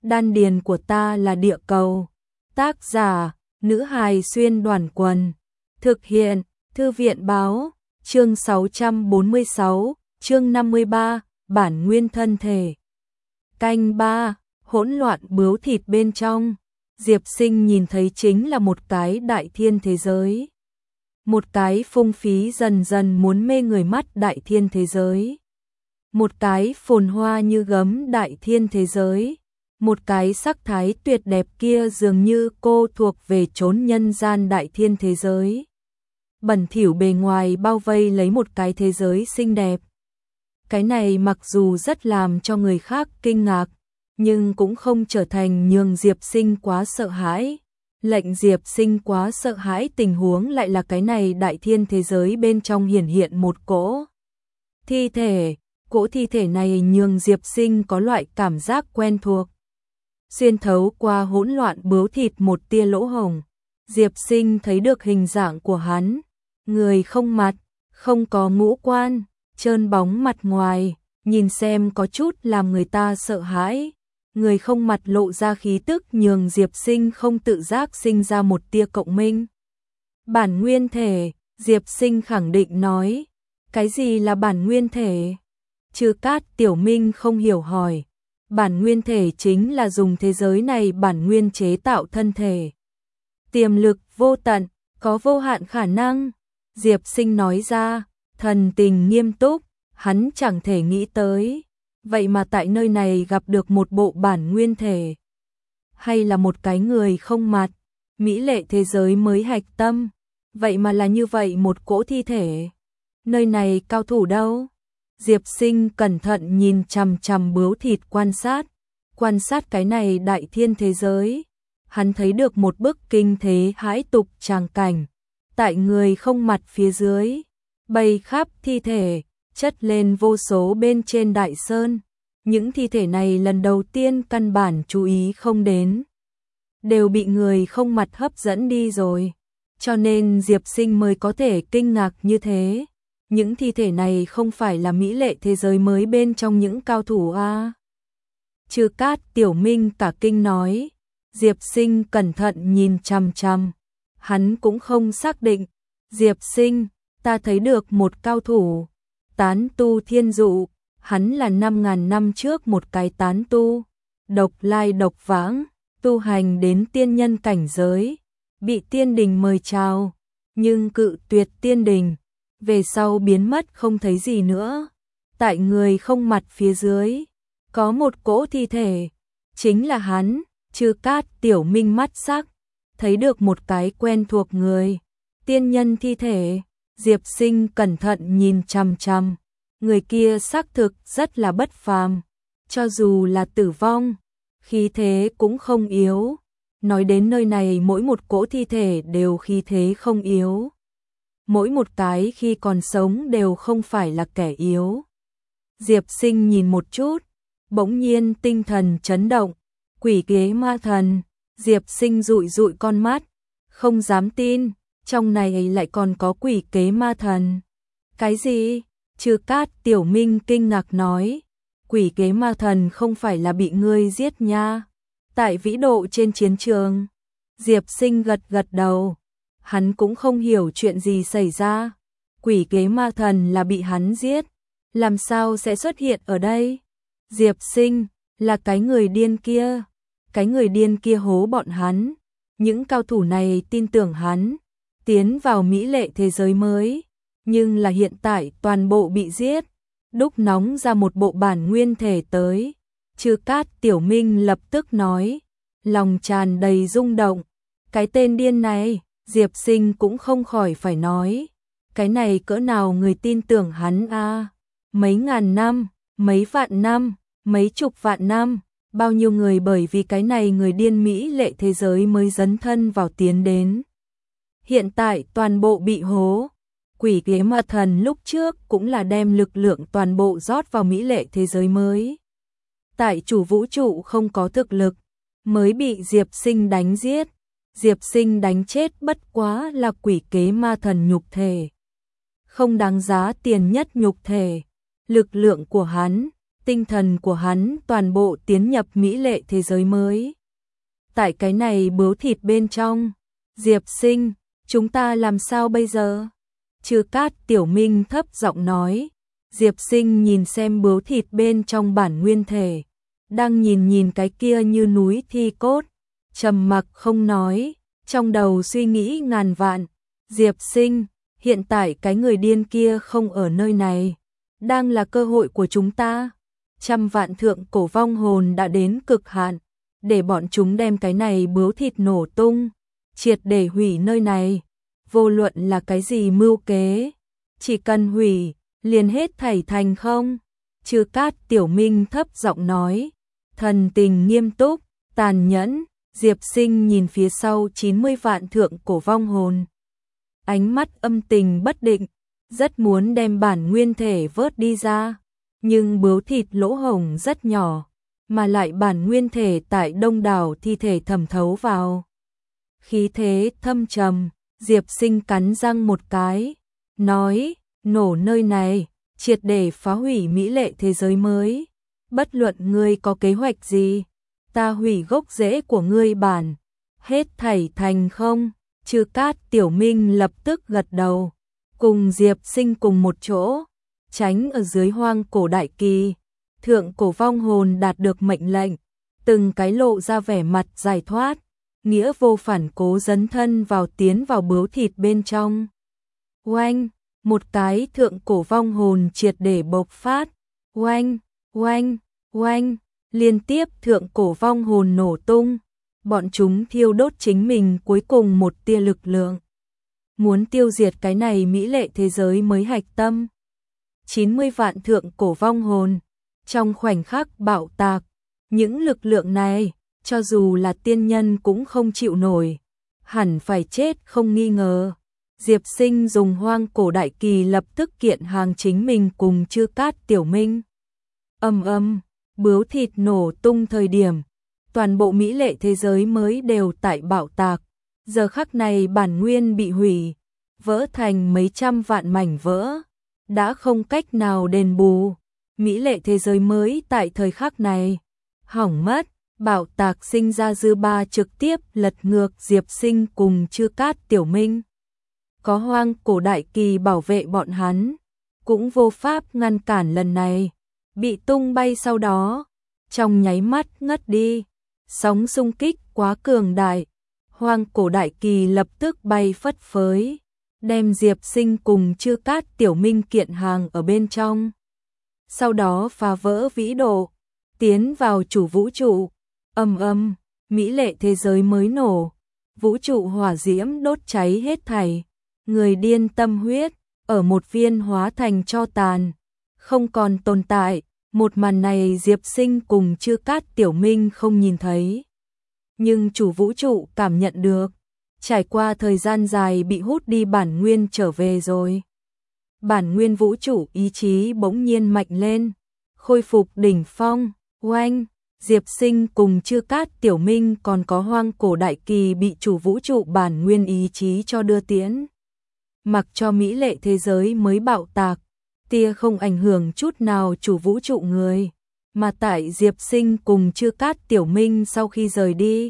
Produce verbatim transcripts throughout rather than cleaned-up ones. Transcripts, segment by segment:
Đan điền của ta là địa cầu. Tác giả, nữ hài xuyên đoàn quần. Thực hiện, thư viện báo, chương sáu trăm bốn mươi sáu, chương năm mươi ba, bản nguyên thân thể. Canh ba, hỗn loạn bướu thịt bên trong. Diệp Sinh nhìn thấy chính là một cái đại thiên thế giới. Một cái phung phí dần dần muốn mê người mắt đại thiên thế giới. Một cái phồn hoa như gấm đại thiên thế giới. Một cái sắc thái tuyệt đẹp kia dường như cô thuộc về chốn nhân gian đại thiên thế giới. Bẩn thỉu bề ngoài bao vây lấy một cái thế giới xinh đẹp. Cái này mặc dù rất làm cho người khác kinh ngạc, nhưng cũng không trở thành nhường Diệp Sinh quá sợ hãi. Lệnh Diệp Sinh quá sợ hãi tình huống lại là cái này đại thiên thế giới bên trong hiển hiện một cỗ thi thể. Cỗ thi thể này nhường Diệp Sinh có loại cảm giác quen thuộc. Xuyên thấu qua hỗn loạn bướu thịt một tia lỗ hổng, Diệp Sinh thấy được hình dạng của hắn. Người không mặt, không có ngũ quan, trơn bóng mặt ngoài, nhìn xem có chút làm người ta sợ hãi. Người không mặt lộ ra khí tức nhường Diệp Sinh không tự giác sinh ra một tia cộng minh. Bản nguyên thể, Diệp Sinh khẳng định nói. Cái gì là bản nguyên thể? Trư Cát Tiểu Minh không hiểu hỏi. Bản nguyên thể chính là dùng thế giới này bản nguyên chế tạo thân thể. Tiềm lực vô tận, có vô hạn khả năng. Diệp Sinh nói ra, thần tình nghiêm túc, hắn chẳng thể nghĩ tới. Vậy mà tại nơi này gặp được một bộ bản nguyên thể. Hay là một cái người không mặt, mỹ lệ thế giới mới hạch tâm. Vậy mà là như vậy một cỗ thi thể. Nơi này cao thủ đâu? Diệp Sinh cẩn thận nhìn chằm chằm bướu thịt quan sát. Quan sát cái này đại thiên thế giới. Hắn thấy được một bức kinh thế hãi tục tràng cảnh. Tại người không mặt phía dưới, bầy khắp thi thể, chất lên vô số bên trên đại sơn. Những thi thể này lần đầu tiên căn bản chú ý không đến. Đều bị người không mặt hấp dẫn đi rồi. Cho nên Diệp Sinh mới có thể kinh ngạc như thế. Những thi thể này không phải là mỹ lệ thế giới mới bên trong những cao thủ a. Trư Cát Tiểu Minh cả kinh nói. Diệp Sinh cẩn thận nhìn chằm chằm. Hắn cũng không xác định. Diệp Sinh, ta thấy được một cao thủ. Tán tu thiên dụ. Hắn là năm ngàn năm trước một cái tán tu. Độc lai độc vãng. Tu hành đến tiên nhân cảnh giới. Bị tiên đình mời chào. Nhưng cự tuyệt tiên đình. Về sau biến mất không thấy gì nữa. Tại người không mặt phía dưới. Có một cỗ thi thể. Chính là hắn. Trư Cát Tiểu Minh mắt sắc. Thấy được một cái quen thuộc người. Tiên nhân thi thể. Diệp Sinh cẩn thận nhìn chằm chằm. Người kia xác thực rất là bất phàm. Cho dù là tử vong, khí thế cũng không yếu. Nói đến nơi này mỗi một cỗ thi thể đều khí thế không yếu. Mỗi một cái khi còn sống đều không phải là kẻ yếu. Diệp Sinh nhìn một chút, bỗng nhiên tinh thần chấn động. Quỷ kế ma thần. Diệp Sinh dụi dụi con mắt, không dám tin, trong này lại còn có quỷ kế ma thần. Cái gì? Trư Cát Tiểu Minh kinh ngạc nói. Quỷ kế ma thần không phải là bị ngươi giết nha. Tại vĩ độ trên chiến trường. Diệp Sinh gật gật đầu. Hắn cũng không hiểu chuyện gì xảy ra. Quỷ kế ma thần là bị hắn giết. Làm sao sẽ xuất hiện ở đây? Diệp Sinh, là cái người điên kia. Cái người điên kia hố bọn hắn. Những cao thủ này tin tưởng hắn. Tiến vào mỹ lệ thế giới mới. Nhưng là hiện tại toàn bộ bị giết. Đúc nóng ra một bộ bản nguyên thể tới. Trư Cát Tiểu Minh lập tức nói. Lòng tràn đầy rung động. Cái tên điên này, Diệp Sinh cũng không khỏi phải nói. Cái này cỡ nào người tin tưởng hắn a? Mấy ngàn năm, mấy vạn năm, mấy chục vạn năm. Bao nhiêu người bởi vì cái này người điên mỹ lệ thế giới mới dấn thân vào tiến đến. Hiện tại toàn bộ bị hố. Quỷ kế ma thần lúc trước cũng là đem lực lượng toàn bộ rót vào mỹ lệ thế giới mới. Tại chủ vũ trụ không có thực lực, mới bị Diệp Sinh đánh giết. Diệp Sinh đánh chết bất quá là quỷ kế ma thần nhục thể. Không đáng giá tiền nhất nhục thể. Lực lượng của hắn, tinh thần của hắn toàn bộ tiến nhập mỹ lệ thế giới mới. Tại cái này bướu thịt bên trong, Diệp Sinh, chúng ta làm sao bây giờ? Trư Cát Tiểu Minh thấp giọng nói. Diệp Sinh nhìn xem bướu thịt bên trong bản nguyên thể, đang nhìn nhìn cái kia như núi thi cốt, trầm mặc không nói, trong đầu suy nghĩ ngàn vạn. Diệp Sinh, hiện tại cái người điên kia không ở nơi này, đang là cơ hội của chúng ta. Trăm vạn thượng cổ vong hồn đã đến cực hạn, để bọn chúng đem cái này bướu thịt nổ tung, triệt để hủy nơi này. Vô luận là cái gì mưu kế, chỉ cần hủy, liền hết thảy thành không. Trư Cát Tiểu Minh thấp giọng nói, thần tình nghiêm túc, tàn nhẫn. Diệp Sinh nhìn phía sau chín mươi vạn thượng cổ vong hồn, ánh mắt âm tình bất định, rất muốn đem bản nguyên thể vớt đi ra, nhưng bướu thịt lỗ hổng rất nhỏ, mà lại bản nguyên thể tại đông đảo thi thể thẩm thấu vào. Khí thế thâm trầm, Diệp Sinh cắn răng một cái, nói, nổ nơi này, triệt để phá hủy mỹ lệ thế giới mới. Bất luận ngươi có kế hoạch gì, ta hủy gốc rễ của ngươi bản, hết thảy thành không. Trư Cát Tiểu Minh lập tức gật đầu, cùng Diệp Sinh cùng một chỗ, tránh ở dưới hoang cổ đại kỳ. Thượng cổ vong hồn đạt được mệnh lệnh, từng cái lộ ra vẻ mặt giải thoát, nghĩa vô phản cố dấn thân vào tiến vào bướu thịt bên trong. Oanh, một cái thượng cổ vong hồn triệt để bộc phát, oanh, oanh, oanh, liên tiếp thượng cổ vong hồn nổ tung, bọn chúng thiêu đốt chính mình cuối cùng một tia lực lượng, muốn tiêu diệt cái này mỹ lệ thế giới mới hạch tâm. chín mươi vạn thượng cổ vong hồn, trong khoảnh khắc bạo tạc, những lực lượng này, cho dù là tiên nhân cũng không chịu nổi, hẳn phải chết không nghi ngờ. Diệp Sinh dùng hoang cổ đại kỳ lập tức kiện hàng chính mình cùng Trư Cát Tiểu Minh. Âm âm, bướu thịt nổ tung thời điểm, toàn bộ mỹ lệ thế giới mới đều tại bạo tạc. Giờ khắc này bản nguyên bị hủy, vỡ thành mấy trăm vạn mảnh vỡ, đã không cách nào đền bù. Mỹ lệ thế giới mới tại thời khắc này hỏng mất, bạo tạc sinh ra dư ba trực tiếp lật ngược Diệp Sinh cùng Trư Cát Tiểu Minh. Có hoang cổ đại kỳ bảo vệ bọn hắn, cũng vô pháp ngăn cản lần này, bị tung bay sau đó, trong nháy mắt ngất đi. Sóng xung kích quá cường đại, hoang cổ đại kỳ lập tức bay phất phới, đem Diệp Sinh cùng Trư Cát Tiểu Minh kiện hàng ở bên trong. Sau đó phá vỡ vĩ độ, tiến vào chủ vũ trụ. Ầm ầm, mỹ lệ thế giới mới nổ, vũ trụ hỏa diễm đốt cháy hết thảy, người điên tâm huyết ở một viên hóa thành tro tàn, không còn tồn tại. Một màn này Diệp Sinh cùng Trư Cát Tiểu Minh không nhìn thấy, nhưng chủ vũ trụ cảm nhận được, trải qua thời gian dài bị hút đi bản nguyên trở về rồi. Bản nguyên vũ trụ ý chí bỗng nhiên mạnh lên, khôi phục đỉnh phong. Oanh, Diệp Sinh cùng Trư Cát Tiểu Minh còn có hoang cổ đại kỳ bị chủ vũ trụ bản nguyên ý chí cho đưa tiến. Mặc cho mỹ lệ thế giới mới bạo tạc, tia không ảnh hưởng chút nào chủ vũ trụ người, mà tại Diệp Sinh cùng Trư Cát Tiểu Minh sau khi rời đi,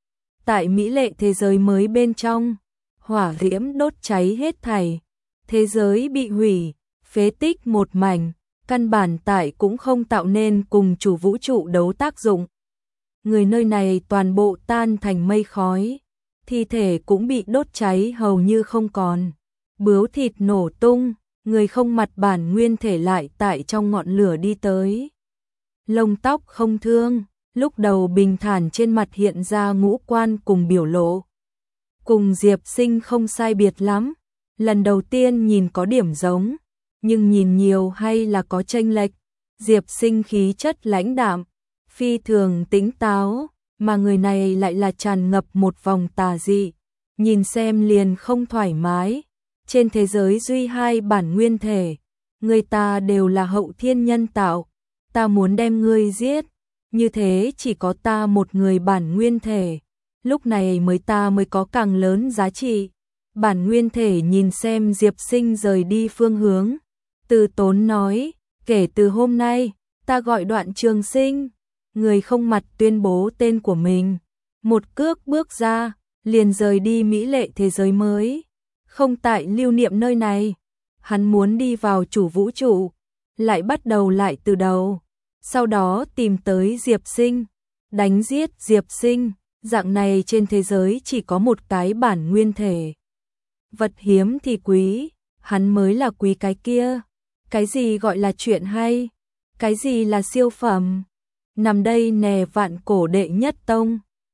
tại mỹ lệ thế giới mới bên trong, hỏa diễm đốt cháy hết thảy, thế giới bị hủy, phế tích một mảnh, căn bản tại cũng không tạo nên cùng chủ vũ trụ đấu tác dụng. Người nơi này toàn bộ tan thành mây khói, thi thể cũng bị đốt cháy hầu như không còn, bướu thịt nổ tung, người không mặt bản nguyên thể lại tại trong ngọn lửa đi tới. Lông tóc không thương, lúc đầu bình thản trên mặt hiện ra ngũ quan cùng biểu lộ. Cùng Diệp Sinh không sai biệt lắm, lần đầu tiên nhìn có điểm giống, nhưng nhìn nhiều hay là có chênh lệch. Diệp Sinh khí chất lãnh đạm, phi thường tĩnh táo, mà người này lại là tràn ngập một vòng tà dị, nhìn xem liền không thoải mái. Trên thế giới duy hai bản nguyên thể, người ta đều là hậu thiên nhân tạo, ta muốn đem ngươi giết, như thế chỉ có ta một người bản nguyên thể, lúc này mới ta mới có càng lớn giá trị. Bản nguyên thể nhìn xem Diệp Sinh rời đi phương hướng, từ tốn nói, kể từ hôm nay, Ta gọi Đoạn Trường Sinh. Người không mặt tuyên bố tên của mình. Một cước bước ra, liền rời đi mỹ lệ thế giới mới. Không tại lưu niệm nơi này. Hắn muốn đi vào chủ vũ trụ, lại bắt đầu lại từ đầu. Sau đó tìm tới Diệp Sinh, đánh giết Diệp Sinh. Dạng này trên thế giới chỉ có một cái bản nguyên thể. Vật hiếm thì quý, hắn mới là quý cái kia. Cái gì gọi là chuyện hay? Cái gì là siêu phẩm? Nằm đây nè vạn cổ đệ nhất tông.